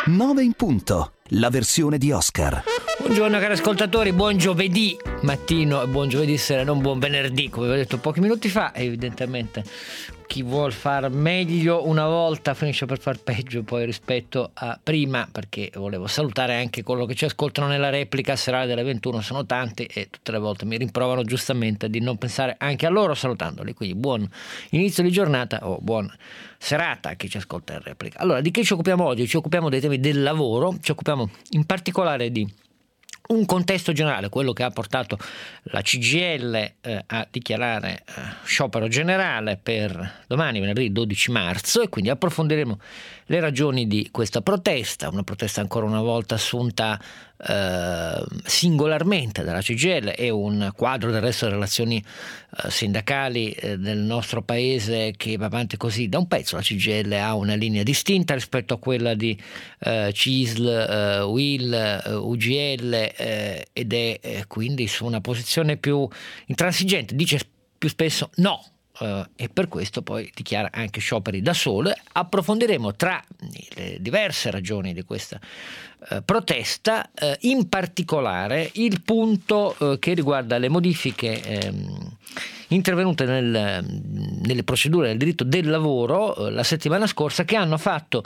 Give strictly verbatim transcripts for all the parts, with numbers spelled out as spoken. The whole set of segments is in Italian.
nove in punto, la versione di Oscar. Buongiorno cari ascoltatori, buon giovedì mattino e buon giovedì sera, non buon venerdì come vi ho detto pochi minuti fa. Evidentemente chi vuol far meglio una volta finisce per far peggio poi rispetto a prima, perché volevo salutare anche coloro che ci ascoltano nella replica serale delle ventuno, sono tanti e tutte le volte mi rimprovano giustamente di non pensare anche a loro salutandoli, quindi buon inizio di giornata o buon serata a chi ci ascolta in replica. Allora, di che ci occupiamo oggi? Ci occupiamo dei temi del lavoro, ci occupiamo in particolare di un contesto generale, quello che ha portato la C G I L eh, a dichiarare eh, sciopero generale per domani, venerdì dodici marzo, e quindi approfondiremo le ragioni di questa protesta, una protesta ancora una volta assunta eh, singolarmente dalla C G I L, e un quadro del resto delle relazioni eh, sindacali eh, del nostro paese che va avanti così da un pezzo. La C G I L ha una linea distinta rispetto a quella di eh, C I S L, eh, U I L, eh, U G L, eh, ed è eh, quindi su una posizione più intransigente, dice più spesso no. Uh, e per questo poi dichiara anche scioperi da sole. Approfondiremo tra le diverse ragioni di questa uh, protesta, uh, in particolare il punto uh, che riguarda le modifiche um, intervenute nel, nelle procedure del diritto del lavoro uh, la settimana scorsa, che hanno fatto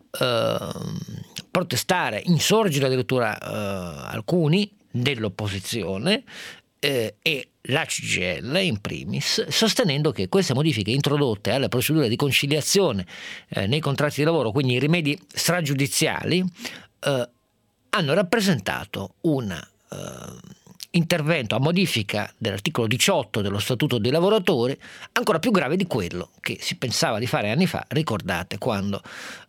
uh, protestare, insorgere addirittura uh, alcuni dell'opposizione eh, e la C G I L in primis, sostenendo che queste modifiche introdotte alle procedure di conciliazione eh, nei contratti di lavoro, quindi i rimedi stragiudiziali, eh, hanno rappresentato un eh, intervento a modifica dell'articolo diciotto dello Statuto dei lavoratori ancora più grave di quello che si pensava di fare anni fa. Ricordate quando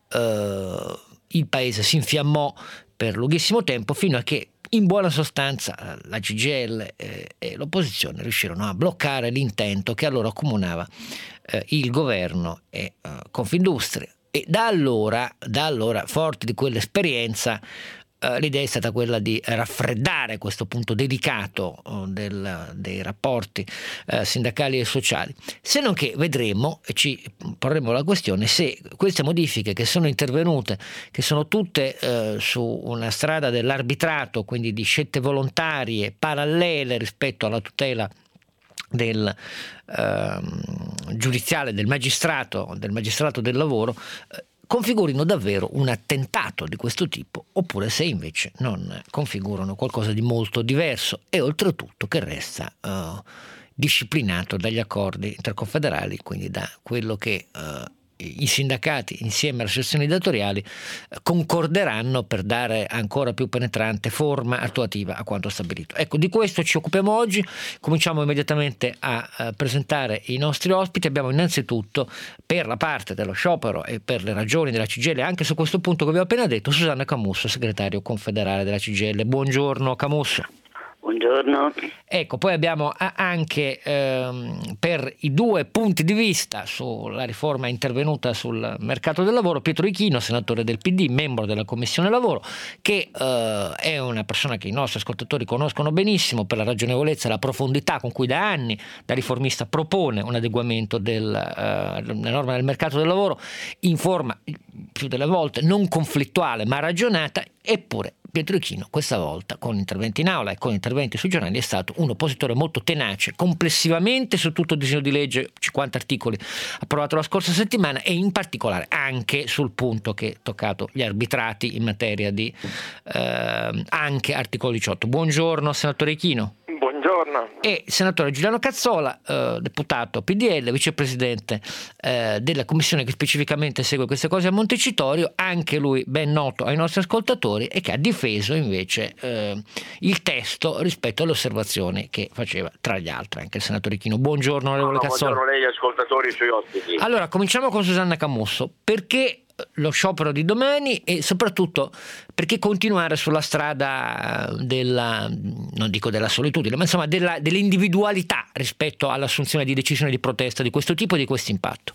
eh, il paese si infiammò per lunghissimo tempo, fino a che in buona sostanza la C G I L eh, e l'opposizione riuscirono a bloccare l'intento che allora accomunava eh, il governo e eh, Confindustria, e da allora, da allora forti di quell'esperienza, Uh, l'idea è stata quella di raffreddare questo punto delicato uh, del, dei rapporti uh, sindacali e sociali, se non che vedremo e ci porremo la questione se queste modifiche che sono intervenute, che sono tutte uh, su una strada dell'arbitrato, quindi di scelte volontarie parallele rispetto alla tutela del uh, giudiziale, del magistrato, del magistrato del lavoro, uh, configurino davvero un attentato di questo tipo, oppure se invece non configurano qualcosa di molto diverso e oltretutto che resta uh, disciplinato dagli accordi interconfederali, quindi da quello che uh, i sindacati insieme alle associazioni datoriali concorderanno per dare ancora più penetrante forma attuativa a quanto stabilito. Ecco, di questo ci occupiamo oggi. Cominciamo immediatamente a, a presentare i nostri ospiti. Abbiamo innanzitutto, per la parte dello sciopero e per le ragioni della C G I L anche su questo punto che vi ho appena detto, Susanna Camusso, segretario confederale della C G I L. Buongiorno Camusso. Buongiorno. Ecco, poi abbiamo anche ehm, per i due punti di vista sulla riforma intervenuta sul mercato del lavoro Pietro Ichino, senatore del P D, membro della Commissione Lavoro, che eh, è una persona che i nostri ascoltatori conoscono benissimo per la ragionevolezza e la profondità con cui da anni da riformista propone un adeguamento della eh, norma del mercato del lavoro in forma più delle volte non conflittuale ma ragionata. Eppure Pietro Ichino questa volta, con interventi in aula e con interventi sui giornali, è stato un oppositore molto tenace complessivamente su tutto il disegno di legge, cinquanta articoli approvato la scorsa settimana, e in particolare anche sul punto che ha toccato gli arbitrati in materia di eh, anche articolo diciotto. Buongiorno senatore Ichino. Buongiorno. E senatore Giuliano Cazzola, eh, deputato P D L, vicepresidente eh, della commissione che specificamente segue queste cose a Montecitorio, anche lui ben noto ai nostri ascoltatori, e che ha difeso invece eh, il testo rispetto alle osservazioni che faceva tra gli altri anche il senatore Ichino. Buongiorno onorevole no, Cazzola. Buongiorno a lei, ascoltatori e suoi ospiti. Allora, cominciamo con Susanna Camusso. Perché lo sciopero di domani e soprattutto perché continuare sulla strada della, non dico della solitudine, ma insomma della, dell'individualità rispetto all'assunzione di decisioni di protesta di questo tipo e di questo impatto?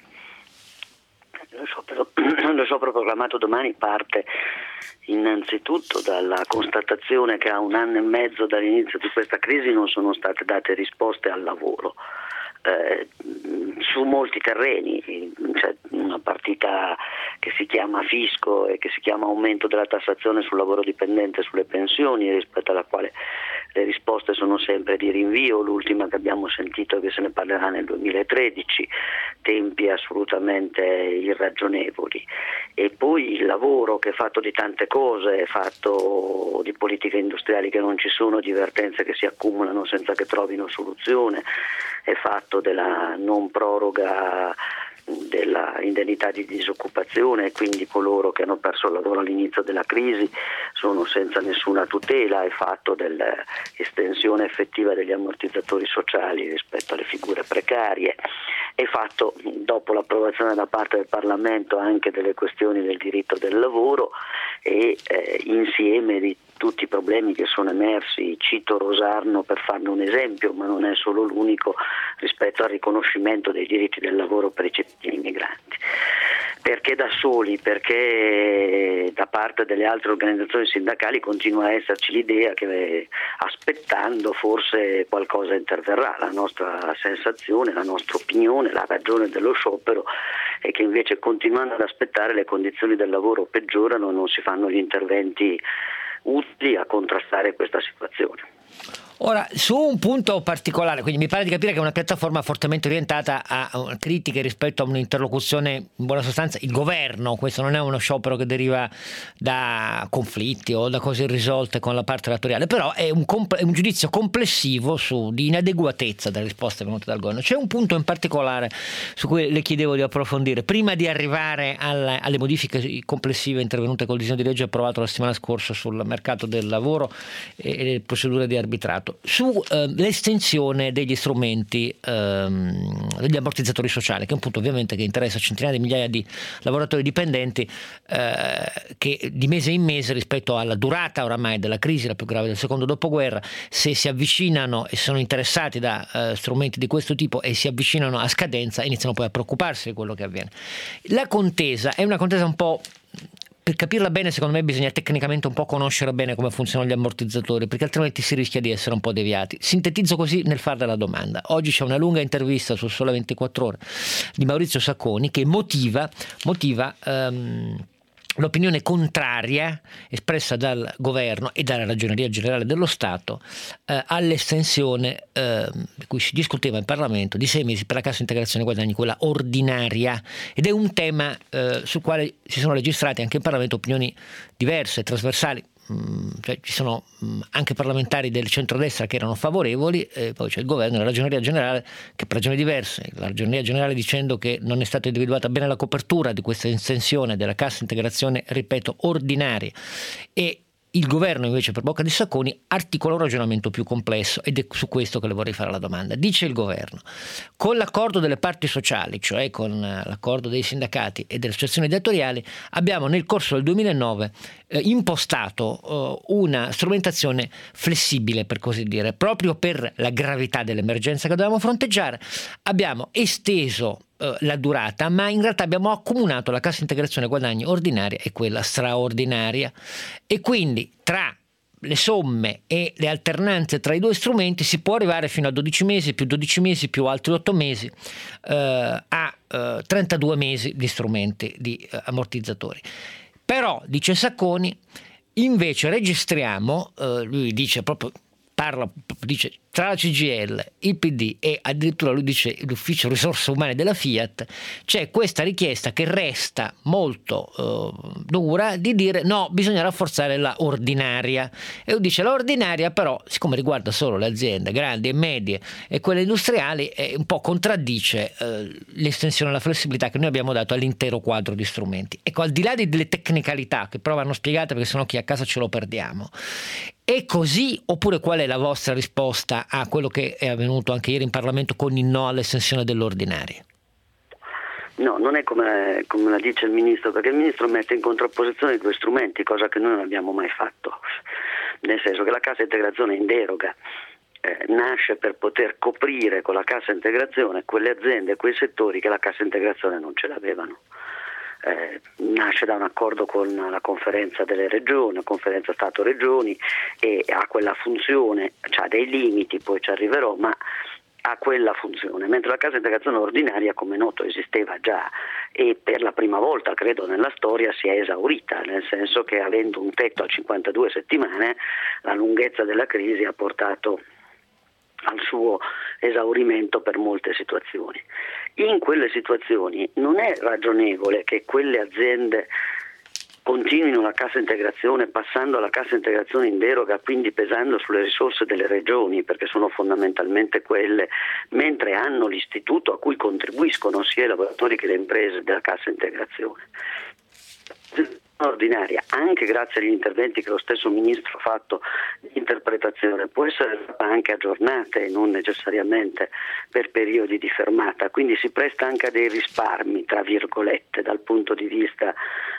Lo sciopero, lo sciopero proclamato domani parte innanzitutto dalla constatazione che a un anno e mezzo dall'inizio di questa crisi non sono state date risposte al lavoro. eh, su molti terreni. C'è una partita che si chiama fisco e che si chiama aumento della tassazione sul lavoro dipendente e sulle pensioni, rispetto alla quale le risposte sono sempre di rinvio. L'ultima che abbiamo sentito è che se ne parlerà nel duemilatredici, tempi assolutamente irragionevoli. E poi il lavoro, che è fatto di tante cose, è fatto di politiche industriali che non ci sono, di vertenze che si accumulano senza che trovino soluzione, è fatto della non proroga della indennità di disoccupazione, e quindi coloro che hanno perso il lavoro all'inizio della crisi sono senza nessuna tutela, è fatto dell'estensione effettiva degli ammortizzatori sociali rispetto alle figure precarie, è fatto, dopo l'approvazione da parte del Parlamento, anche delle questioni del diritto del lavoro e eh, insieme di tutti i problemi che sono emersi. Cito Rosarno per farne un esempio, ma non è solo l'unico, rispetto al riconoscimento dei diritti del lavoro per i cittadini migranti. Perché da soli? Perché da parte delle altre organizzazioni sindacali continua a esserci l'idea che aspettando forse qualcosa interverrà. La nostra sensazione, la nostra opinione, la ragione dello sciopero è che invece, continuando ad aspettare, le condizioni del lavoro peggiorano e non si fanno gli interventi utili a contrastare questa situazione. Ora, su un punto particolare, quindi mi pare di capire che è una piattaforma fortemente orientata a critiche rispetto a un'interlocuzione, in buona sostanza, il governo. Questo non è uno sciopero che deriva da conflitti o da cose irrisolte con la parte datoriale, però è un, comp- è un giudizio complessivo su, di inadeguatezza delle risposte venute dal governo. C'è un punto in particolare su cui le chiedevo di approfondire, prima di arrivare alle, alle modifiche complessive intervenute col disegno di legge approvato la settimana scorsa sul mercato del lavoro e le procedure di arbitrato. Su eh, l'estensione degli strumenti ehm, degli ammortizzatori sociali, che è un punto ovviamente che interessa centinaia di migliaia di lavoratori dipendenti eh, che di mese in mese, rispetto alla durata oramai della crisi, la più grave del secondo dopoguerra, se si avvicinano e sono interessati da eh, strumenti di questo tipo e si avvicinano a scadenza, iniziano poi a preoccuparsi di quello che avviene. La contesa è una contesa un po', per capirla bene, secondo me bisogna tecnicamente un po' conoscere bene come funzionano gli ammortizzatori, perché altrimenti si rischia di essere un po' deviati. Sintetizzo così nel farle la domanda. Oggi c'è una lunga intervista sul Sole ventiquattro Ore di Maurizio Sacconi che motiva, motiva um, l'opinione contraria espressa dal governo e dalla Ragioneria Generale dello Stato eh, all'estensione eh, di cui si discuteva in Parlamento di sei mesi per la cassa integrazione guadagni, quella ordinaria, ed è un tema eh, sul quale si sono registrate anche in Parlamento opinioni diverse, trasversali. Cioè, ci sono anche parlamentari del centrodestra che erano favorevoli, e poi c'è il governo e la Ragioneria Generale che per ragioni diverse, la Ragioneria Generale dicendo che non è stata individuata bene la copertura di questa estensione della cassa integrazione, ripeto, ordinaria, e il governo invece, per bocca di Sacconi, articola un ragionamento più complesso, ed è su questo che le vorrei fare la domanda. Dice il governo: con l'accordo delle parti sociali, cioè con l'accordo dei sindacati e delle associazioni datoriali, abbiamo nel corso del duemilanove eh, impostato eh, una strumentazione flessibile, per così dire, proprio per la gravità dell'emergenza che dovevamo fronteggiare. Abbiamo esteso la durata, ma in realtà abbiamo accomunato la cassa integrazione guadagni ordinaria e quella straordinaria, e quindi tra le somme e le alternanze tra i due strumenti si può arrivare fino a dodici mesi più dodici mesi più altri otto mesi eh, a eh, trentadue mesi di strumenti di eh, ammortizzatori. Però, dice Sacconi, invece registriamo, eh, lui dice proprio parla dice tra la C G I L, il P D e addirittura lui dice l'ufficio risorse umane della Fiat, c'è questa richiesta che resta molto eh, dura di dire no, bisogna rafforzare la ordinaria, e lui dice la ordinaria però, siccome riguarda solo le aziende grandi e medie e quelle industriali, eh, un po' contraddice eh, l'estensione alla flessibilità che noi abbiamo dato all'intero quadro di strumenti. Ecco, al di là delle tecnicalità che però vanno spiegate, perché sennò chi a casa ce lo perdiamo, è così, oppure qual è la vostra risposta a quello che è avvenuto anche ieri in Parlamento con il no all'estensione dell'ordinaria? No, non è come, come la dice il Ministro, perché il Ministro mette in contrapposizione i due strumenti, cosa che noi non abbiamo mai fatto, nel senso che la cassa integrazione in deroga eh, nasce per poter coprire con la cassa integrazione quelle aziende e quei settori che la cassa integrazione non ce l'avevano. Eh, nasce da un accordo con la conferenza delle regioni, la conferenza Stato-Regioni, e ha quella funzione, ha dei limiti, poi ci arriverò, ma ha quella funzione, mentre la cassa integrazione ordinaria, come noto, esisteva già e per la prima volta, credo, nella storia si è esaurita, nel senso che avendo un tetto a cinquantadue settimane, la lunghezza della crisi ha portato al suo esaurimento per molte situazioni. In quelle situazioni non è ragionevole che quelle aziende continuino la cassa integrazione passando alla cassa integrazione in deroga, quindi pesando sulle risorse delle regioni, perché sono fondamentalmente quelle, mentre hanno l'istituto a cui contribuiscono sia i lavoratori che le imprese della cassa integrazione ordinaria, anche grazie agli interventi che lo stesso Ministro ha fatto di interpretazione, può essere anche aggiornata e non necessariamente per periodi di fermata, quindi si presta anche a dei risparmi, tra virgolette, dal punto di vista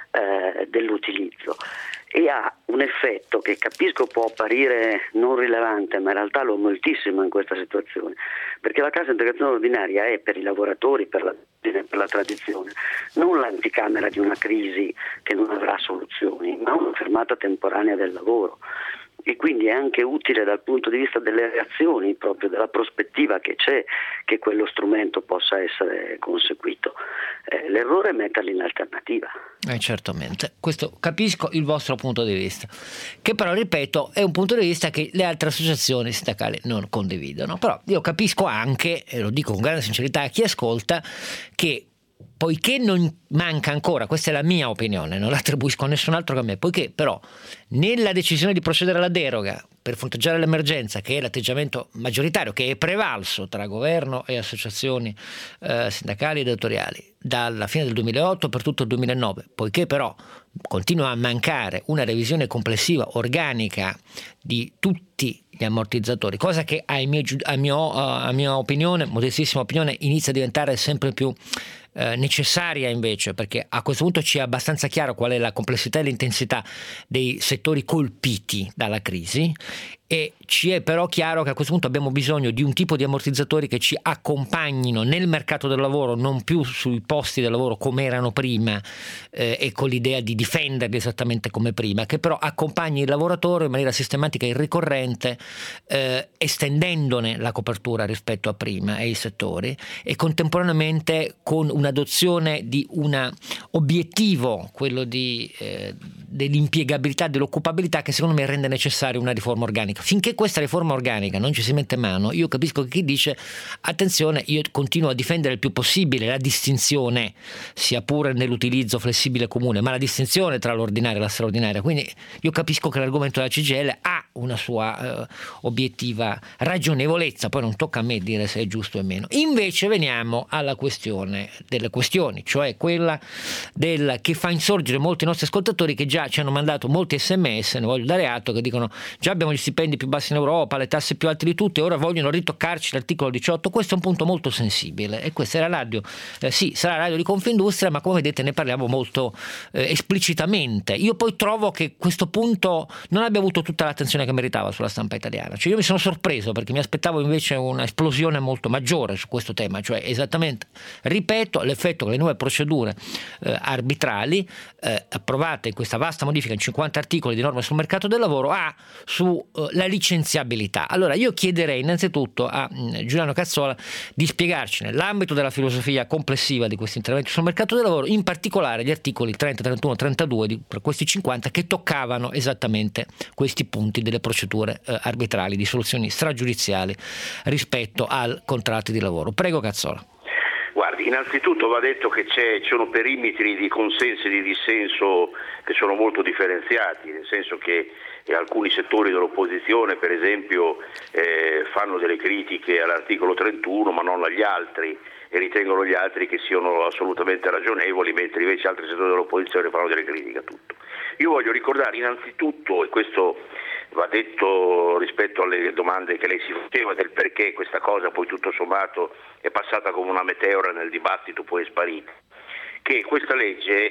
eh, dell'utilizzo, e ha un effetto che capisco può apparire non rilevante, ma in realtà lo è moltissimo in questa situazione, perché la cassa integrazione ordinaria è per i lavoratori, per la, per la tradizione, non l'anticamera di una crisi che non avrà soluzioni, ma una fermata temporanea del lavoro, e quindi è anche utile dal punto di vista delle reazioni, proprio della prospettiva che c'è che quello strumento possa essere conseguito. Eh, l'errore è metterli in alternativa. Eh, certamente, questo capisco il vostro punto di vista, che però, ripeto, è un punto di vista che le altre associazioni sindacali non condividono. Però io capisco anche, e lo dico con grande sincerità a chi ascolta, che poiché non manca ancora, questa è la mia opinione, non l'attribuisco a nessun altro che a me, poiché però nella decisione di procedere alla deroga per fronteggiare l'emergenza, che è l'atteggiamento maggioritario, che è prevalso tra governo e associazioni eh, sindacali e datoriali dalla fine del duemilaotto per tutto il duemilanove, poiché però continua a mancare una revisione complessiva organica di tutti gli ammortizzatori, cosa che a mio, a mio, a mia opinione, modestissima opinione, inizia a diventare sempre più Eh, necessaria invece, perché a questo punto ci è abbastanza chiaro qual è la complessità e l'intensità dei settori colpiti dalla crisi, e ci è però chiaro che a questo punto abbiamo bisogno di un tipo di ammortizzatori che ci accompagnino nel mercato del lavoro, non più sui posti del lavoro come erano prima eh, e con l'idea di difenderli esattamente come prima, che però accompagni il lavoratore in maniera sistematica e ricorrente, eh, estendendone la copertura rispetto a prima e i settori, e contemporaneamente con un'adozione di un obiettivo, quello di, eh, dell'impiegabilità, dell'occupabilità, che secondo me rende necessaria una riforma organica. Finché questa riforma organica non ci si mette mano, io capisco che chi dice attenzione, io continuo a difendere il più possibile la distinzione, sia pure nell'utilizzo flessibile comune, ma la distinzione tra l'ordinaria e la straordinaria. Quindi io capisco che l'argomento della C G I L ha una sua eh, obiettiva ragionevolezza, poi non tocca a me dire se è giusto o meno. Invece veniamo alla questione delle questioni, cioè quella del che fa insorgere molti nostri ascoltatori che già ci hanno mandato molti sms, ne voglio dare atto, che dicono già abbiamo gli stipendi più bassi in Europa, le tasse più alte di tutte, ora vogliono ritoccarci l'articolo diciotto. Questo è un punto molto sensibile, e questa è la radio, eh, sì, sarà la radio di Confindustria, ma come vedete ne parliamo molto eh, esplicitamente. Io poi trovo che questo punto non abbia avuto tutta l'attenzione che meritava sulla stampa italiana, cioè io mi sono sorpreso perché mi aspettavo invece una esplosione molto maggiore su questo tema, cioè esattamente, ripeto, l'effetto che le nuove procedure eh, arbitrali eh, approvate in questa vasta modifica in cinquanta articoli di norme sul mercato del lavoro ha su eh, la licenziabilità. Allora io chiederei innanzitutto a mh, Giuliano Cazzola di spiegarci nell'ambito della filosofia complessiva di questi interventi sul mercato del lavoro, in particolare gli articoli trenta, trentuno, trentadue di, per questi cinquanta, che toccavano esattamente questi punti delle procedure eh, arbitrali, di soluzioni stragiudiziali rispetto al contratto di lavoro. Prego Cazzola. Guardi, innanzitutto va detto che c'è, ci sono perimetri di consenso e di dissenso che sono molto differenziati, nel senso che eh, alcuni settori dell'opposizione, per esempio, eh, fanno delle critiche all'articolo trentuno ma non agli altri, e ritengono gli altri che siano assolutamente ragionevoli, mentre invece altri settori dell'opposizione fanno delle critiche a tutto. Io voglio ricordare innanzitutto, e questo va detto rispetto alle domande che lei si faceva del perché questa cosa poi tutto sommato è passata come una meteora nel dibattito, poi è sparita, che questa legge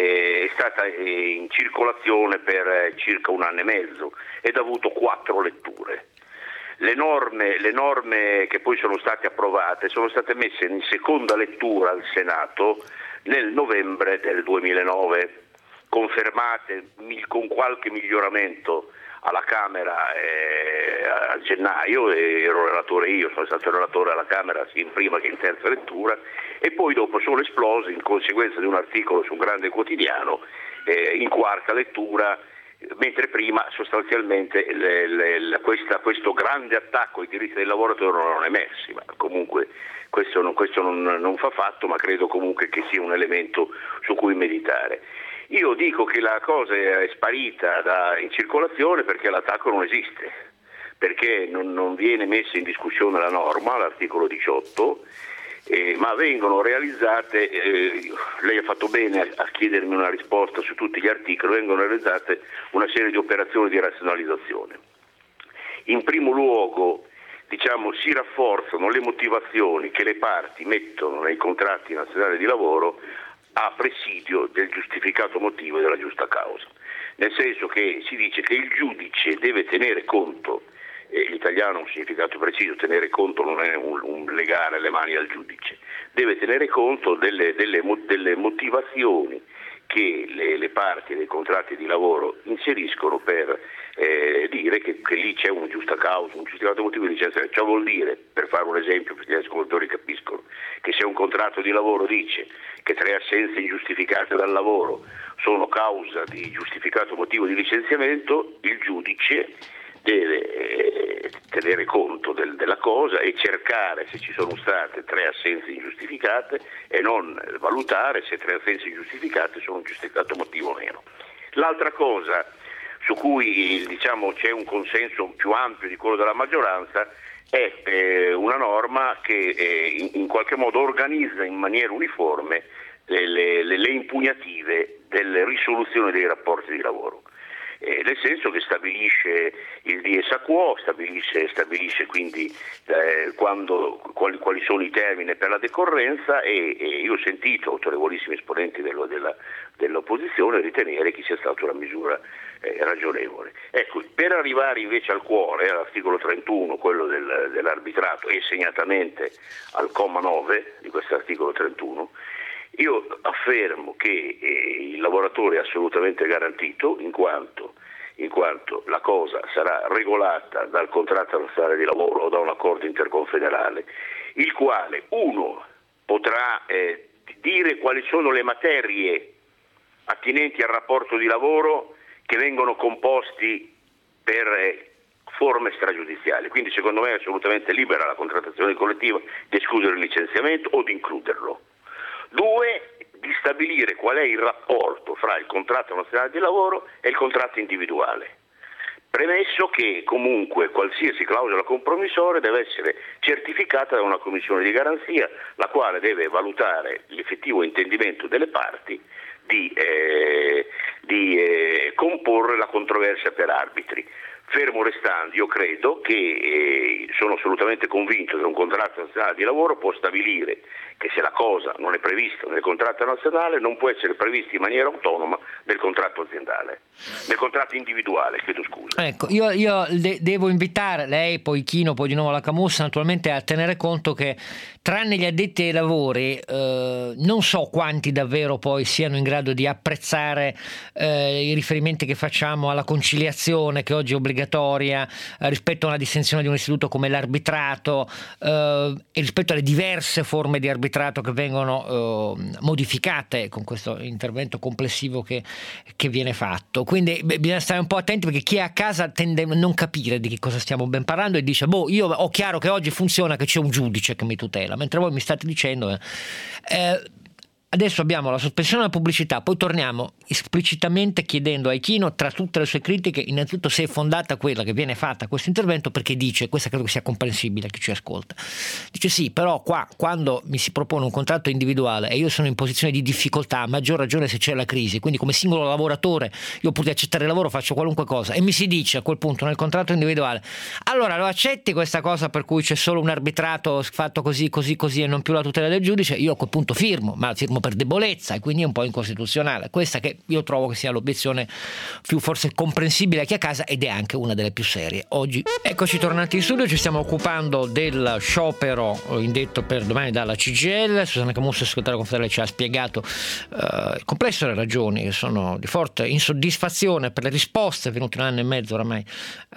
è stata in circolazione per circa un anno e mezzo ed ha avuto quattro letture. Le norme, le norme che poi sono state approvate sono state messe in seconda lettura al Senato nel novembre del duemilanove. confermate con qualche miglioramento alla Camera eh, a gennaio, ero relatore io, sono stato relatore alla Camera sia in prima che in terza lettura, e poi dopo sono esplose in conseguenza di un articolo su un grande quotidiano eh, in quarta lettura, mentre prima sostanzialmente le, le, le, questa, questo grande attacco ai diritti del lavoratore non erano emersi, ma comunque questo, non, questo non, non fa fatto, ma credo comunque che sia un elemento su cui meditare. Io dico che la cosa è sparita da, in circolazione perché l'attacco non esiste, perché non, non viene messa in discussione la norma, l'articolo diciotto, eh, ma vengono realizzate, eh, lei ha fatto bene a, a chiedermi una risposta su tutti gli articoli, vengono realizzate una serie di operazioni di razionalizzazione. In primo luogo, diciamo, si rafforzano le motivazioni che le parti mettono nei contratti nazionali di lavoro a presidio del giustificato motivo e della giusta causa, nel senso che si dice che il giudice deve tenere conto, eh, l'italiano ha un significato preciso, tenere conto non è un, un legare le mani al giudice, deve tenere conto delle, delle, delle motivazioni che le, le parti dei contratti di lavoro inseriscono per eh, dire che, che lì c'è una giusta causa, un giustificato motivo di licenza. Ciò vuol dire, per fare un esempio perché gli ascoltatori capiscono, che se un contratto di lavoro dice che tre assenze ingiustificate dal lavoro sono causa di giustificato motivo di licenziamento, il giudice deve eh, tenere conto del, della cosa e cercare se ci sono state tre assenze ingiustificate e non valutare se tre assenze ingiustificate sono un giustificato motivo o meno. L'altra cosa su cui diciamo c'è un consenso più ampio di quello della maggioranza è eh, una norma che eh, in, in qualche modo organizza in maniera uniforme le, le, le impugnative delle risoluzioni dei rapporti di lavoro. Eh, nel senso che stabilisce il dies a quo, stabilisce, stabilisce quindi eh, quando, quali, quali sono i termini per la decorrenza e, e io ho sentito autorevolissimi esponenti dello, della, dell'opposizione ritenere che sia stata una misura eh, ragionevole. Ecco, per arrivare invece al cuore, all'articolo trentuno, quello del, dell'arbitrato e segnatamente al comma nove di questo articolo trentuno, io affermo che eh, il lavoratore è assolutamente garantito in quanto, in quanto la cosa sarà regolata dal contratto nazionale di lavoro o da un accordo interconfederale, il quale uno potrà eh, dire quali sono le materie attinenti al rapporto di lavoro che vengono composti per eh, forme stragiudiziali, quindi secondo me è assolutamente libera la contrattazione collettiva di escludere il licenziamento o di includerlo. Due, di stabilire qual è il rapporto fra il contratto nazionale di lavoro e il contratto individuale, premesso che comunque qualsiasi clausola compromissoria deve essere certificata da una commissione di garanzia, la quale deve valutare l'effettivo intendimento delle parti di, eh, di eh, comporre la controversia per arbitri. Fermo restando, io credo che eh, sono assolutamente convinto che un contratto nazionale di lavoro può stabilire che se la cosa non è prevista nel contratto nazionale non può essere prevista in maniera autonoma nel contratto aziendale, nel contratto individuale, chiedo scusa. Ecco, io, io de- devo invitare lei, poi Chino, poi di nuovo la Camussa, naturalmente a tenere conto che tranne gli addetti ai lavori eh, non so quanti davvero poi siano in grado di apprezzare eh, i riferimenti che facciamo alla conciliazione che oggi è obbligatoria eh, rispetto a una distinzione di un istituto come l'arbitrato eh, e rispetto alle diverse forme di arbitrato che vengono eh, modificate con questo intervento complessivo che, che viene fatto. Quindi beh, bisogna stare un po' attenti, perché chi è a casa tende a non capire di che cosa stiamo ben parlando e dice boh, io ho chiaro che oggi funziona che c'è un giudice che mi tutela, mentre voi mi state dicendo eh, eh, adesso abbiamo la sospensione della pubblicità, poi torniamo esplicitamente chiedendo a Ichino, tra tutte le sue critiche, innanzitutto se è fondata quella che viene fatta a questo intervento, perché dice, questa credo che sia comprensibile a chi ci ascolta, dice sì, però qua quando mi si propone un contratto individuale e io sono in posizione di difficoltà, a maggior ragione se c'è la crisi, quindi come singolo lavoratore io pur di accettare il lavoro faccio qualunque cosa e mi si dice a quel punto nel contratto individuale, allora lo accetti questa cosa per cui c'è solo un arbitrato fatto così così così e non più la tutela del giudice, io a quel punto firmo, ma firmo per debolezza, e quindi è un po' incostituzionale. Questa che io trovo che sia l'obiezione più forse comprensibile a chi a casa, ed è anche una delle più serie oggi. Eccoci tornati in studio, ci stiamo occupando del sciopero indetto per domani dalla C G I L. Susanna Camusso, segretario confederale, ci ha spiegato eh, il complesso delle ragioni che sono di forte insoddisfazione per le risposte venute un anno e mezzo oramai eh,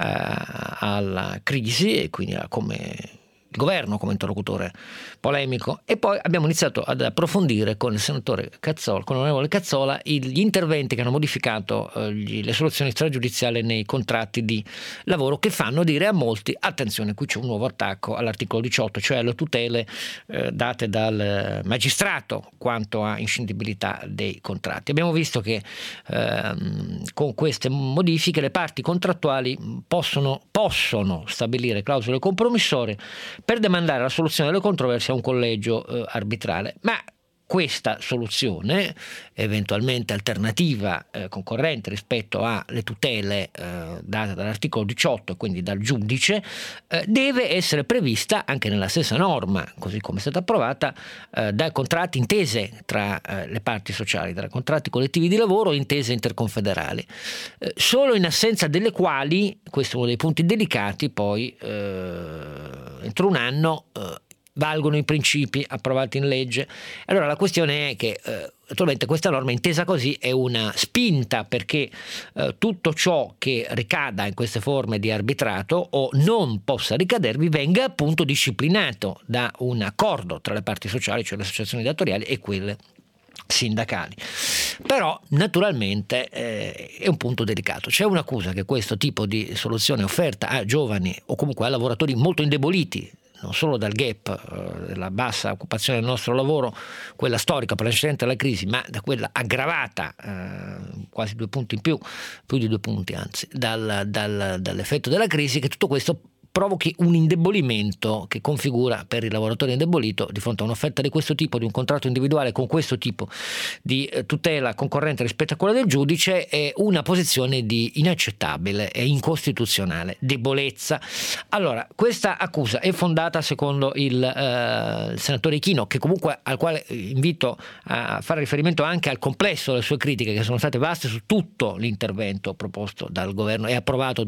alla crisi, e quindi a come il governo come interlocutore polemico. E poi abbiamo iniziato ad approfondire con il senatore Cazzola, con l'onorevole Cazzola, gli interventi che hanno modificato eh, gli, le soluzioni stragiudiziali nei contratti di lavoro, che fanno dire a molti: attenzione, qui c'è un nuovo attacco all'articolo diciotto, cioè alle tutele eh, date dal magistrato quanto a inscindibilità dei contratti. Abbiamo visto che eh, con queste modifiche le parti contrattuali possono, possono stabilire clausole compromissorie per demandare la soluzione delle controversie a un collegio eh, arbitrale. Ma questa soluzione, eventualmente alternativa, eh, concorrente rispetto alle tutele eh, date dall'articolo diciotto e quindi dal giudice, eh, deve essere prevista anche nella stessa norma, così come è stata approvata, eh, dai contratti, intese tra eh, le parti sociali, tra contratti collettivi di lavoro e intese interconfederali, eh, solo in assenza delle quali, questo è uno dei punti delicati, poi eh, entro un anno eh, valgono i principi approvati in legge. Allora la questione è che eh, attualmente questa norma intesa così è una spinta perché eh, tutto ciò che ricada in queste forme di arbitrato o non possa ricadervi venga appunto disciplinato da un accordo tra le parti sociali, cioè le associazioni datoriali e quelle sindacali. Però naturalmente eh, è un punto delicato. C'è un'accusa che questo tipo di soluzione offerta a giovani o comunque a lavoratori molto indeboliti non solo dal gap, eh, della bassa occupazione del nostro lavoro, quella storica precedente alla crisi, ma da quella aggravata, eh, quasi due punti in più, più di due punti anzi, dal, dal, dall'effetto della crisi, che tutto questo provochi un indebolimento che configura per il lavoratore indebolito, di fronte a un'offerta di questo tipo, di un contratto individuale con questo tipo di eh, tutela concorrente rispetto a quella del giudice, è una posizione di inaccettabile e incostituzionale debolezza. Allora, questa accusa è fondata secondo il, eh, il senatore Ichino, che comunque al quale invito a fare riferimento anche al complesso delle sue critiche, che sono state vaste su tutto l'intervento proposto dal governo e approvato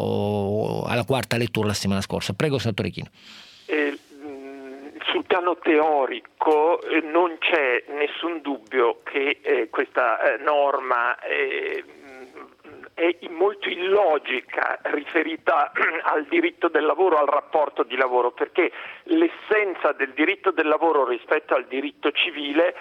dopo alla quarta lettura la settimana scorsa. Prego, senatore Ichino. Eh, sul piano teorico eh, non c'è nessun dubbio che eh, questa eh, norma eh, è molto illogica riferita al diritto del lavoro, al rapporto di lavoro, perché l'essenza del diritto del lavoro rispetto al diritto civile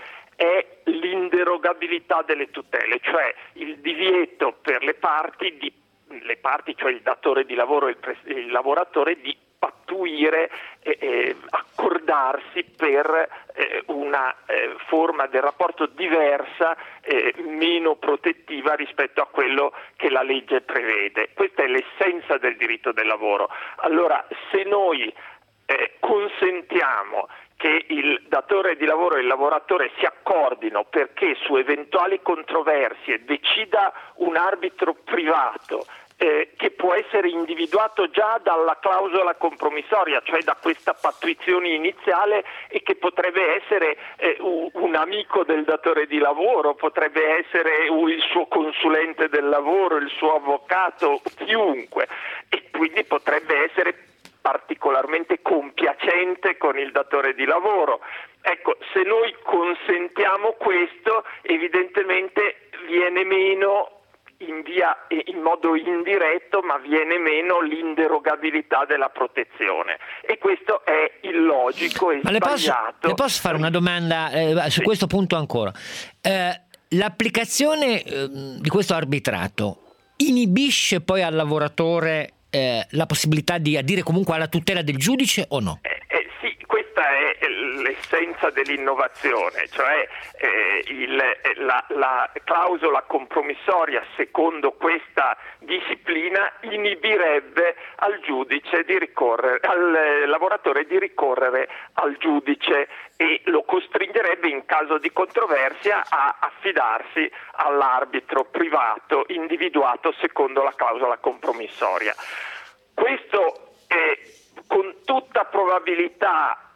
è l'inderogabilità delle tutele, cioè il divieto per le parti di le parti, cioè il datore di lavoro e il, pres- il lavoratore, di pattuire e eh, accordarsi per eh, una eh, forma del rapporto diversa, eh, meno protettiva rispetto a quello che la legge prevede. Questa è l'essenza del diritto del lavoro. Allora, se noi eh, consentiamo che il datore di lavoro e il lavoratore si accordino perché su eventuali controversie decida un arbitro privato eh, che può essere individuato già dalla clausola compromissoria, cioè da questa pattuizione iniziale, e che potrebbe essere eh, un amico del datore di lavoro, potrebbe essere il suo consulente del lavoro, il suo avvocato, chiunque, e quindi potrebbe essere particolarmente compiacente con il datore di lavoro. Ecco, se noi consentiamo questo, evidentemente viene meno in via in modo indiretto, ma viene meno l'inderogabilità della protezione, e questo è illogico e ma le sbagliato. Posso, le posso fare una domanda eh, su sì. questo punto ancora? Eh, l'applicazione eh, di questo arbitrato inibisce poi al lavoratore Eh, la possibilità di adire comunque alla tutela del giudice o no? Eh, eh, sì, questa è l'essenza dell'innovazione, cioè eh, il, la, la clausola compromissoria secondo questa disciplina inibirebbe al giudice di ricorrere, al lavoratore di ricorrere al giudice, e lo costringerebbe in caso di controversia a affidarsi all'arbitro privato individuato secondo la clausola compromissoria. Questo è con tutta probabilità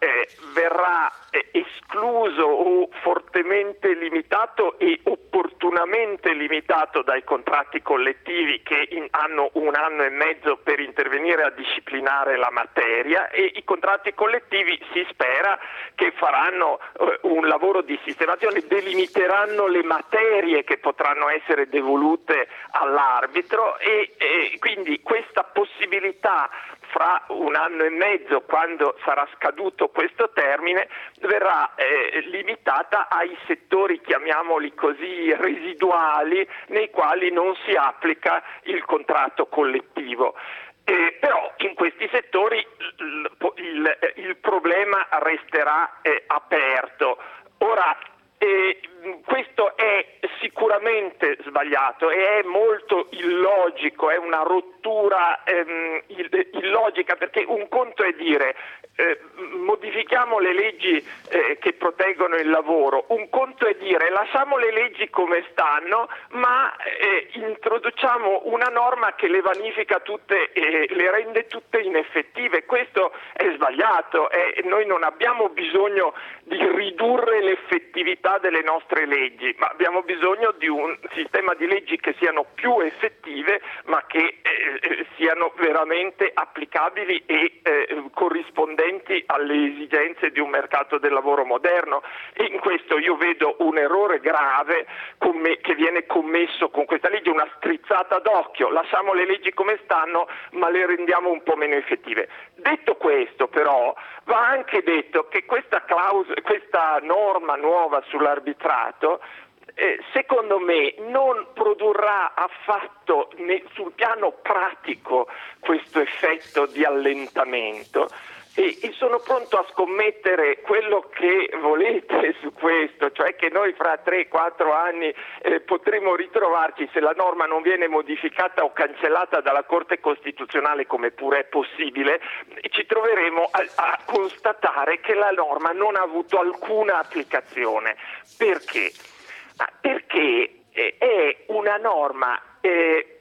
eh, verrà eh, escluso o fortemente limitato e opportunamente limitato dai contratti collettivi che in, hanno un anno e mezzo per intervenire a disciplinare la materia, e i contratti collettivi si spera che faranno eh, un lavoro di sistemazione, delimiteranno le materie che potranno essere devolute all'arbitro e, e quindi questa possibilità fra un anno e mezzo, quando sarà scaduto questo termine, verrà eh, limitata ai settori, chiamiamoli così, residuali, nei quali non si applica il contratto collettivo. Eh, però in questi settori il, il, il problema resterà eh, aperto. Ora, eh, questo è sicuramente sbagliato e è molto illogico, è una rottura ehm, illogica, perché un conto è dire eh, modifichiamo le leggi eh, che proteggono il lavoro, un conto è dire lasciamo le leggi come stanno ma eh, introduciamo una norma che le vanifica tutte e le rende tutte ineffettive. Questo è sbagliato e noi non abbiamo bisogno di ridurre l'effettività delle nostre leggi, ma abbiamo bisogno di un sistema di leggi che siano più effettive ma che eh, siano veramente applicabili e eh, corrispondenti alle esigenze di un mercato del lavoro moderno. E in questo io vedo un errore grave come, che viene commesso con questa legge, una strizzata d'occhio: lasciamo le leggi come stanno ma le rendiamo un po' meno effettive. Detto questo, però, va anche detto che questa clausola, questa norma nuova sull'arbitrato Eh, secondo me non produrrà affatto né, sul piano pratico questo effetto di allentamento e, e sono pronto a scommettere quello che volete su questo, cioè che noi fra tre quattro anni eh, potremo ritrovarci, se la norma non viene modificata o cancellata dalla Corte Costituzionale, come pure è possibile, ci troveremo a, a constatare che la norma non ha avuto alcuna applicazione. Perché? Ah, perché eh, è una norma eh,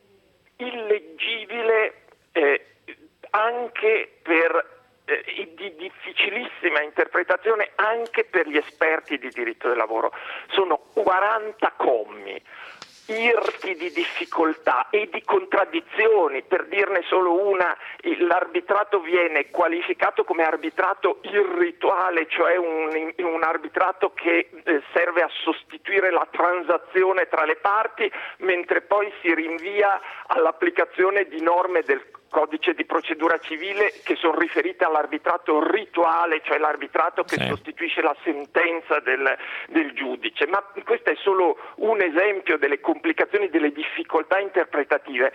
illeggibile eh, anche per eh, di difficilissima interpretazione anche per gli esperti di diritto del lavoro. Sono quaranta commi, irti di difficoltà e di contraddizioni. Per dirne solo una, l'arbitrato viene qualificato come arbitrato irrituale, cioè un, un arbitrato che eh, serve a sostituire la transazione tra le parti, mentre poi si rinvia all'applicazione di norme del codice di procedura civile che sono riferite all'arbitrato rituale, cioè l'arbitrato che sì. sostituisce la sentenza del, del giudice. Ma questo è solo un esempio delle complicazioni, delle difficoltà interpretative.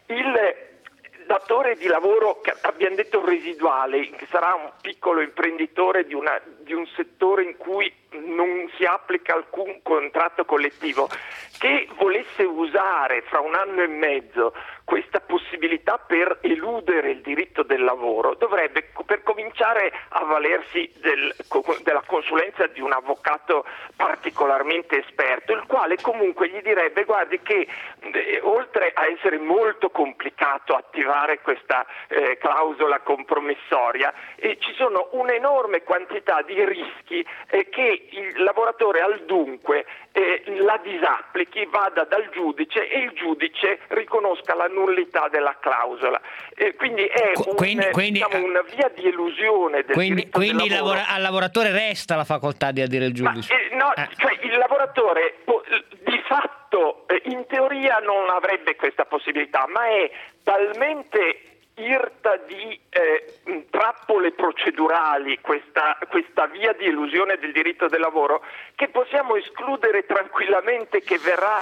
Il datore di lavoro, che abbiamo detto residuale, che sarà un piccolo imprenditore di, una, di un settore in cui non si applica alcun contratto collettivo, che volesse usare fra un anno e mezzo questa possibilità per eludere il diritto del lavoro, dovrebbe per cominciare a valersi del, della consulenza di un avvocato particolarmente esperto, il quale comunque gli direbbe: guardi che eh, oltre a essere molto complicato attivare questa eh, clausola compromissoria, eh, ci sono un'enorme quantità di rischi eh, che il lavoratore al dunque eh, la disapplichi, vada dal giudice e il giudice riconosca la nullità della clausola. Eh, quindi è un, quindi, quindi, diciamo, una via di elusione del quindi, diritto quindi del lavoro. Lavora, al lavoratore resta la facoltà di adire il giudice. Ma, eh, no, eh. cioè il lavoratore di fatto eh, in teoria non avrebbe questa possibilità, ma è talmente irta di eh, trappole procedurali questa, questa via di elusione del diritto del lavoro, che possiamo escludere tranquillamente che verrà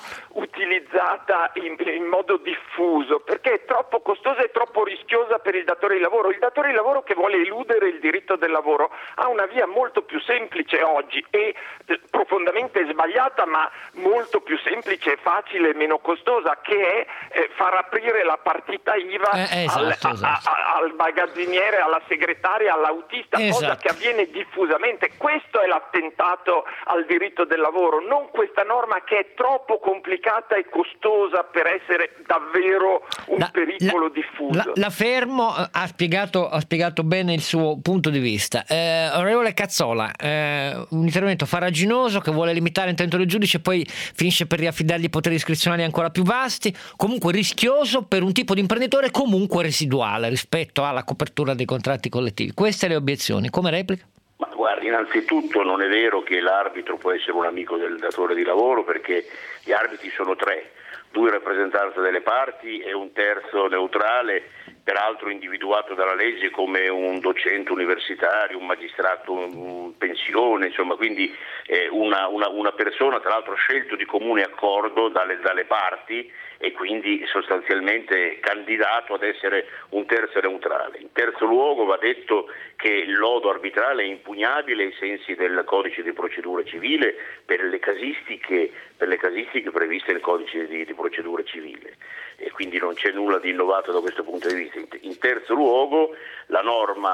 utilizzata in, in modo diffuso, perché è troppo costosa e troppo rischiosa per il datore di lavoro. Il datore di lavoro che vuole eludere il diritto del lavoro ha una via molto più semplice oggi e eh, profondamente sbagliata, ma molto più semplice, facile e meno costosa, che è eh, far aprire la partita I V A eh, esatto. al, Esatto, esatto. A, a, al magazziniere, alla segretaria, all'autista, Esatto. cosa che avviene diffusamente. Questo è l'attentato al diritto del lavoro, non questa norma che è troppo complicata e costosa per essere davvero un la, pericolo la, diffuso. La, la fermo, ha spiegato, ha spiegato bene il suo punto di vista. Eh, onorevole Cazzola, eh, un intervento farraginoso che vuole limitare l'intento del giudice e poi finisce per riaffidargli poteri discrezionali ancora più vasti, comunque rischioso per un tipo di imprenditore comunque residuale rispetto alla copertura dei contratti collettivi. Queste le obiezioni. Come replica? Ma guardi, innanzitutto non è vero che l'arbitro può essere un amico del datore di lavoro, perché gli arbitri sono tre, due in rappresentanza delle parti e un terzo neutrale, peraltro individuato dalla legge come un docente universitario, un magistrato in pensione, insomma, quindi eh, una, una, una persona tra l'altro scelto di comune accordo dalle, dalle parti e quindi sostanzialmente candidato ad essere un terzo neutrale. In terzo luogo va detto che il lodo arbitrale è impugnabile ai sensi del codice di procedura civile per le casistiche, per le casistiche previste nel codice di, di procedura civile, e quindi non c'è nulla di innovato da questo punto di vista. In terzo luogo la norma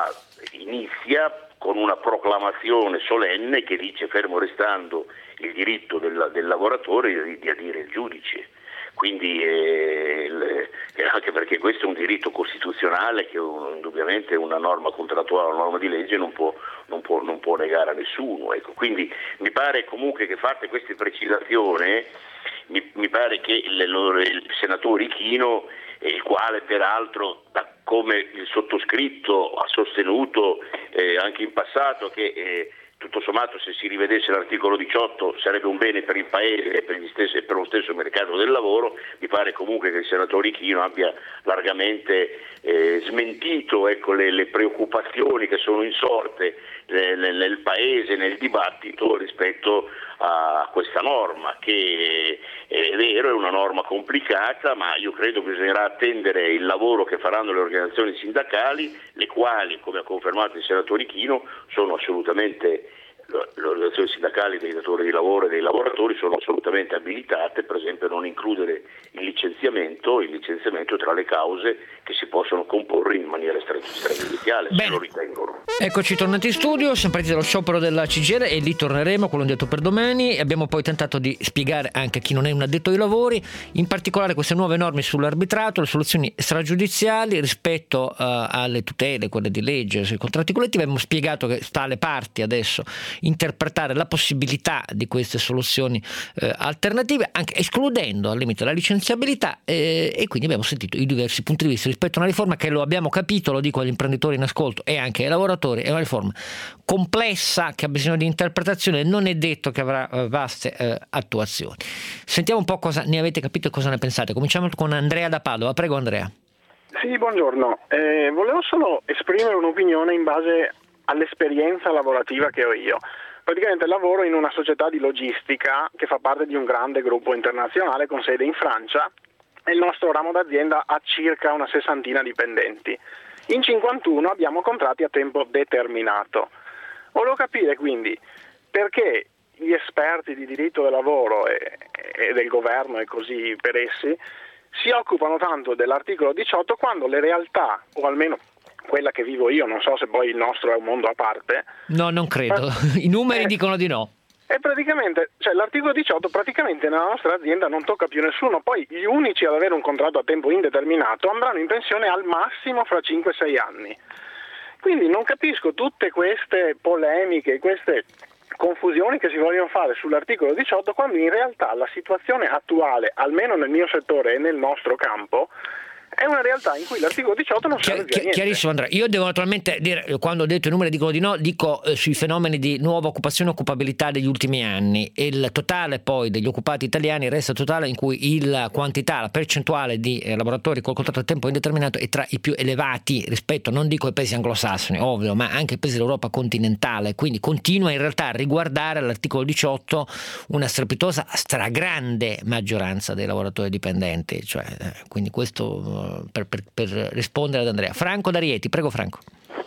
inizia con una proclamazione solenne che dice, fermo restando il diritto del, del lavoratore di, di adire il giudice. Quindi eh, anche perché questo è un diritto costituzionale che un, indubbiamente una norma contrattuale, una norma di legge non può, non può, non può negare a nessuno. Ecco. Quindi mi pare comunque che, fatte queste precisazioni, mi, mi pare che il, il senatore Ichino, il quale peraltro, da come il sottoscritto ha sostenuto eh, anche in passato, che eh, tutto sommato se si rivedesse l'articolo diciotto sarebbe un bene per il Paese e per, gli stessi, per lo stesso mercato del lavoro, mi pare comunque che il senatore Ichino abbia largamente eh, smentito ecco, le, le preoccupazioni che sono insorte nel, nel Paese, nel dibattito rispetto a questa norma, che è vero, è una norma complicata, ma io credo che bisognerà attendere il lavoro che faranno le organizzazioni sindacali, le quali, come ha confermato il senatore Ichino, sono assolutamente, le organizzazioni sindacali dei datori di lavoro e dei lavoratori sono assolutamente abilitate, per esempio, a non includere il licenziamento, il licenziamento tra le cause che si possono comporre in maniera extragiudiziale, se lo ritengono. Eccoci tornati in studio, siamo partiti dallo sciopero della C G I L e lì torneremo, quello detto per domani. Abbiamo poi tentato di spiegare anche a chi non è un addetto ai lavori, in particolare queste nuove norme sull'arbitrato, le soluzioni stragiudiziali rispetto uh, alle tutele, quelle di legge, sui contratti collettivi. Abbiamo spiegato che sta alle parti adesso interpretare la possibilità di queste soluzioni eh, alternative, anche escludendo al limite la licenziabilità, eh, e quindi abbiamo sentito i diversi punti di vista rispetto a una riforma che, lo abbiamo capito, lo dico agli imprenditori in ascolto e anche ai lavoratori, è una riforma complessa che ha bisogno di interpretazione, non è detto che avrà eh, vaste eh, attuazioni. Sentiamo un po' cosa ne avete capito e cosa ne pensate. Cominciamo con Andrea da Padova. Prego Andrea. Sì, buongiorno. Eh, volevo solo esprimere un'opinione in base all'esperienza lavorativa che ho io. Praticamente lavoro in una società di logistica che fa parte di un grande gruppo internazionale con sede in Francia e il nostro ramo d'azienda ha circa una sessantina dipendenti. In cinquantuno abbiamo contratti a tempo determinato. Volevo capire quindi perché gli esperti di diritto del lavoro e, e del governo e così per essi si occupano tanto dell'articolo diciotto quando le realtà, o almeno quella che vivo io, non so se poi il nostro è un mondo a parte. No, non credo. I numeri eh, dicono di no. E praticamente, cioè l'articolo diciotto praticamente nella nostra azienda non tocca più nessuno, poi gli unici ad avere un contratto a tempo indeterminato andranno in pensione al massimo fra cinque sei anni. Quindi non capisco tutte queste polemiche, queste confusioni che si vogliono fare sull'articolo diciotto, quando in realtà la situazione attuale, almeno nel mio settore e nel nostro campo, è una realtà in cui l'articolo diciotto non serve più a niente. Chiarissimo Andrea, io devo naturalmente dire, quando ho detto i numeri dicono di no, dico eh, sui fenomeni di nuova occupazione e occupabilità degli ultimi anni. Il totale poi degli occupati italiani resta totale in cui la quantità, la percentuale di eh, lavoratori col contratto a tempo indeterminato è tra i più elevati rispetto, non dico ai paesi anglosassoni, ovvio, ma anche ai paesi dell'Europa continentale, quindi continua in realtà a riguardare l'articolo diciotto una strepitosa, stragrande maggioranza dei lavoratori dipendenti, cioè, eh, quindi questo Per, per, per rispondere ad Andrea. Franco da Rieti, prego Franco.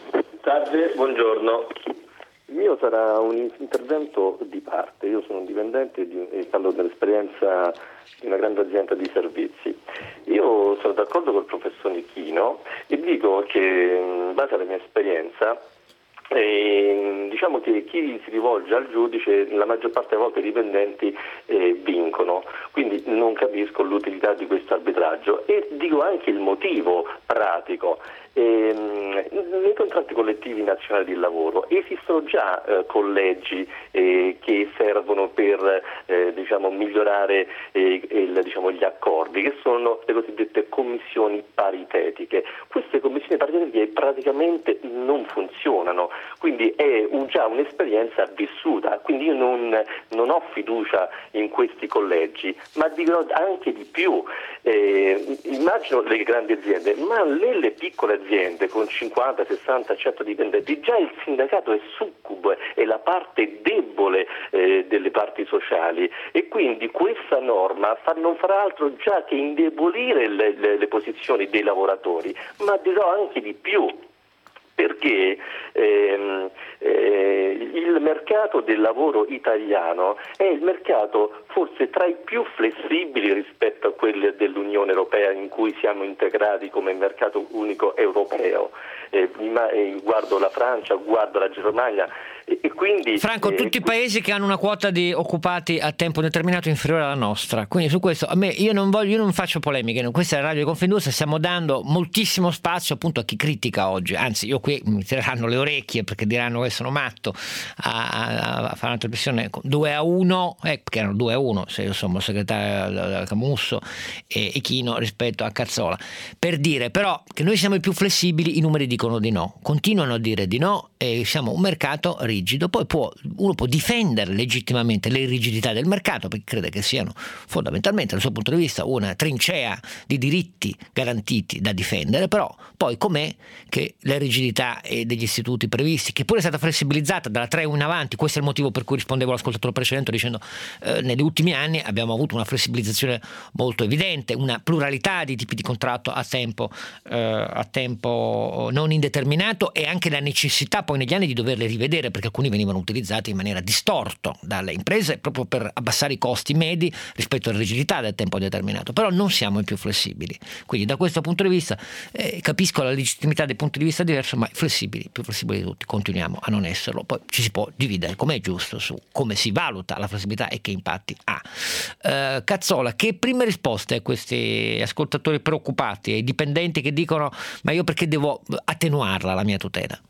Salve, buongiorno. Il mio sarà un intervento di parte. Io sono un dipendente di, e parlo dell'esperienza di una grande azienda di servizi. Io sono d'accordo col professor Ichino e dico che in base alla mia esperienza Eh, diciamo che chi si rivolge al giudice la maggior parte delle volte i dipendenti eh, vincono, quindi non capisco l'utilità di questo arbitraggio e dico anche il motivo pratico. Eh, nei contratti collettivi nazionali di lavoro esistono già eh, collegi eh, che servono per eh, diciamo, migliorare eh, il, diciamo, gli accordi, che sono le cosiddette commissioni paritetiche. Queste commissioni paritetiche praticamente non funzionano, quindi è un, già un'esperienza vissuta, quindi io non, non ho fiducia in questi collegi, ma dirò anche di più. Eh, immagino le grandi aziende, ma nelle piccole aziende con cinquanta, sessanta, cento dipendenti già il sindacato è succubo, è la parte debole eh, delle parti sociali e quindi questa norma fa, non farà altro già che indebolire le, le, le posizioni dei lavoratori, ma dirò anche di più. Perché ehm, eh, il mercato del lavoro italiano è il mercato forse tra i più flessibili rispetto a quelli dell'Unione Europea in cui siamo integrati come mercato unico europeo. Eh, ma, eh, guardo la Francia, guardo la Germania e, e quindi... Franco, eh, tutti i paesi che hanno una quota di occupati a tempo determinato inferiore alla nostra, quindi su questo a me io non voglio, io non faccio polemiche, no? Questa è la radio di Confindustria, stiamo dando moltissimo spazio appunto a chi critica oggi, anzi io qui mi tireranno le orecchie perché diranno che sono matto a, a, a fare una trasmissione due a uno, eh, perché erano due a uno se io sono segretario Camusso e Ichino rispetto a Cazzola, per dire però che noi siamo i più flessibili, i numeri dicono di no, continuano a dire di no e siamo un mercato rigido. Poi può, uno può difendere legittimamente le rigidità del mercato perché crede che siano fondamentalmente dal suo punto di vista una trincea di diritti garantiti da difendere, però poi com'è che la rigidità degli istituti previsti, che pure è stata flessibilizzata dalla tre in avanti, questo è il motivo per cui rispondevo all'ascoltatore precedente dicendo eh, negli ultimi anni abbiamo avuto una flessibilizzazione molto evidente, una pluralità di tipi di contratto a tempo, eh, a tempo non indeterminato e anche la necessità poi negli anni di doverle rivedere perché alcuni venivano utilizzati in maniera distorta dalle imprese proprio per abbassare i costi medi rispetto alla rigidità del tempo determinato, però non siamo i più flessibili, quindi da questo punto di vista eh, capisco la legittimità dei punti di vista diversi, ma flessibili, più flessibili di tutti, continuiamo a non esserlo, poi ci si può dividere come è giusto su come si valuta la flessibilità e che impatti ha. eh, Cazzola, che prime risposte a questi ascoltatori preoccupati, ai dipendenti che dicono ma io perché devo attenuarla la mia tutela?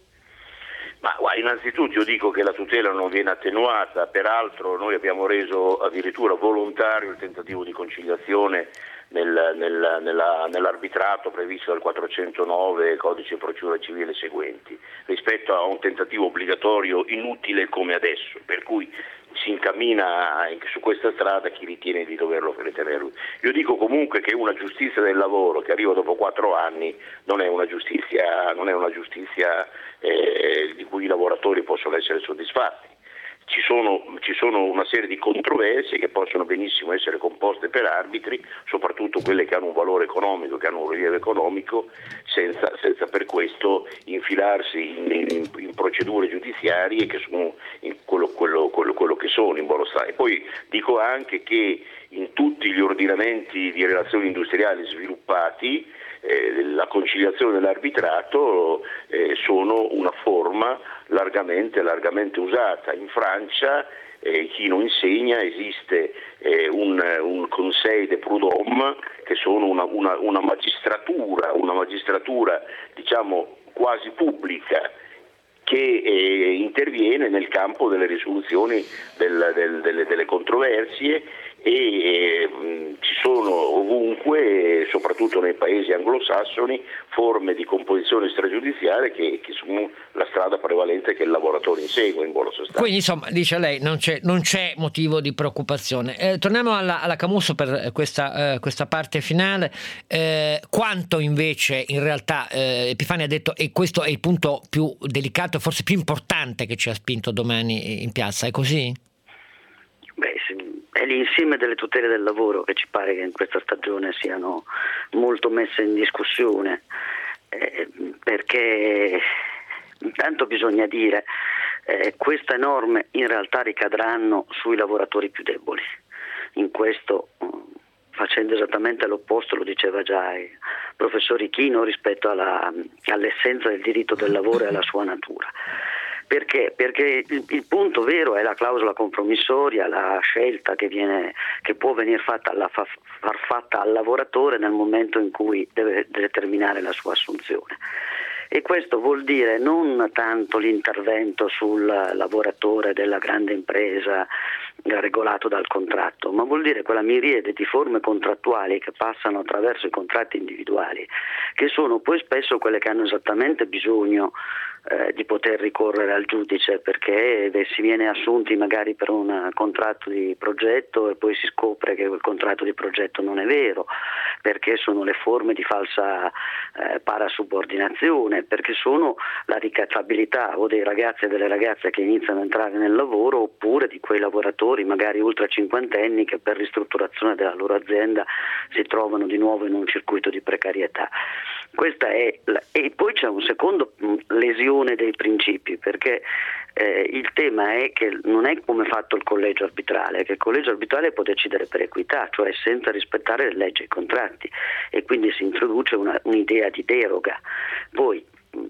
Ma guarda, innanzitutto io dico che la tutela non viene attenuata, peraltro noi abbiamo reso addirittura volontario il tentativo di conciliazione nel, nel, nella, nell'arbitrato previsto dal quattrocentonove Codice di procedura civile seguenti, rispetto a un tentativo obbligatorio inutile come adesso, per cui si incammina su questa strada chi ritiene di doverlo ritenere lui. Io dico comunque che una giustizia del lavoro che arriva dopo quattro anni non è una giustizia, non è una giustizia eh, di cui i lavoratori possono essere soddisfatti. Ci sono, ci sono una serie di controversie che possono benissimo essere composte per arbitri, soprattutto quelle che hanno un valore economico, che hanno un rilievo economico, senza, senza per questo infilarsi in, in, in procedure giudiziarie che sono in quello, quello, quello, quello che sono in buono stato. E poi dico anche che in tutti gli ordinamenti di relazioni industriali sviluppati eh, la conciliazione dell'arbitrato eh, sono una forma largamente, largamente usata. In Francia, eh, chi non insegna, esiste eh, un, un Conseil de Prud'homme, che sono una, una, una magistratura, una magistratura diciamo quasi pubblica, che eh, interviene nel campo delle risoluzioni del, del, delle, delle controversie e eh, ci sono ovunque, soprattutto nei paesi anglosassoni, forme di composizione stragiudiziale che, che sono la strada prevalente che il lavoratore insegue in buona sostanza. Quindi insomma, dice lei, non c'è, non c'è motivo di preoccupazione. Eh, torniamo alla, alla Camusso per questa, eh, questa parte finale. Eh, quanto invece in realtà eh, Epifani ha detto, e questo è il punto più delicato, forse più importante che ci ha spinto domani in piazza, è così? Beh, è l'insieme delle tutele del lavoro che ci pare che in questa stagione siano molto messe in discussione, eh, perché intanto bisogna dire eh, queste norme in realtà ricadranno sui lavoratori più deboli. In questo facendo esattamente l'opposto, lo diceva già il professor Ichino, rispetto alla, all'essenza del diritto del lavoro e alla sua natura. Perché? Perché il, il punto vero è la clausola compromissoria, la scelta che, viene, che può venire fatta alla, fa, far fatta al lavoratore nel momento in cui deve determinare la sua assunzione. E questo vuol dire non tanto l'intervento sul lavoratore della grande impresa regolato dal contratto, ma vuol dire quella miriade di forme contrattuali che passano attraverso i contratti individuali, che sono poi spesso quelle che hanno esattamente bisogno eh, di poter ricorrere al giudice, perché si viene assunti magari per un contratto di progetto e poi si scopre che quel contratto di progetto non è vero, perché sono le forme di falsa eh, parasubordinazione, perché sono la ricattabilità o dei ragazzi e delle ragazze che iniziano a entrare nel lavoro, oppure di quei lavoratori magari ultra cinquantenni che per ristrutturazione della loro azienda si trovano di nuovo in un circuito di precarietà. Questa è la... E poi c'è un secondo lesione dei principi, perché eh, il tema è che non è come è fatto il collegio arbitrale, che il collegio arbitrale può decidere per equità, cioè senza rispettare le leggi e i contratti, e quindi si introduce una, un'idea di deroga. Poi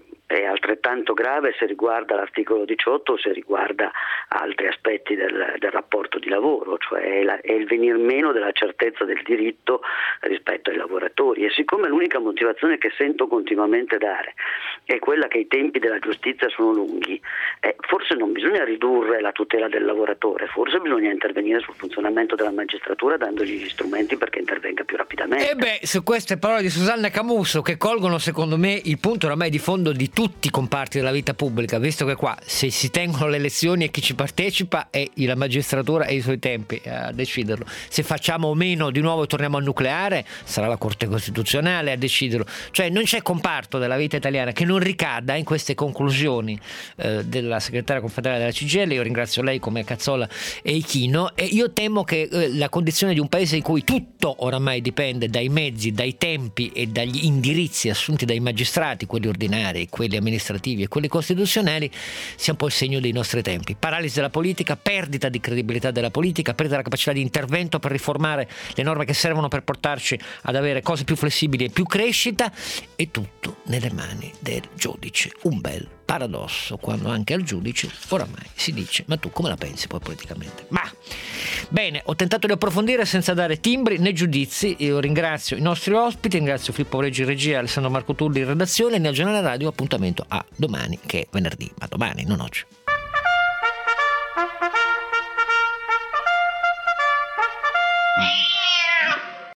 è altrettanto grave se riguarda l'articolo diciotto o se riguarda altri aspetti del, del rapporto di lavoro, cioè è, la, è il venir meno della certezza del diritto rispetto ai lavoratori. E siccome l'unica motivazione che sento continuamente dare è quella che i tempi della giustizia sono lunghi, eh, forse non bisogna ridurre la tutela del lavoratore, forse bisogna intervenire sul funzionamento della magistratura dandogli gli strumenti perché intervenga più rapidamente. E beh, su queste parole di Susanna Camusso, che colgono secondo me il punto oramai di fondo di tutti i comparti della vita pubblica, visto che qua se si tengono le elezioni e chi ci partecipa è la magistratura e i suoi tempi a deciderlo. Se facciamo o meno di nuovo torniamo al nucleare, sarà la Corte Costituzionale a deciderlo. Cioè non c'è comparto della vita italiana che non ricada in queste conclusioni eh, della segretaria confederale della C G I L. Io ringrazio lei come Cazzola e Ichino, e io temo che eh, la condizione di un paese in cui tutto oramai dipende dai mezzi, dai tempi e dagli indirizzi assunti dai magistrati, quelli ordinari, quelli amministrativi e quelli costituzionali, sia un po' il segno dei nostri tempi. Paralisi della politica, perdita di credibilità della politica, perdita della capacità di intervento per riformare le norme che servono per portarci ad avere cose più flessibili e più crescita, e tutto nelle mani del giudice. Un bel paradosso, quando anche al giudice oramai si dice: ma tu come la pensi poi politicamente? Ma bene, ho tentato di approfondire senza dare timbri né giudizi. Io ringrazio i nostri ospiti, ringrazio Filippo Reggi in regia, Alessandro Marco Tulli in redazione, e nel giornale radio appuntamento a domani, che è venerdì, ma domani, non oggi.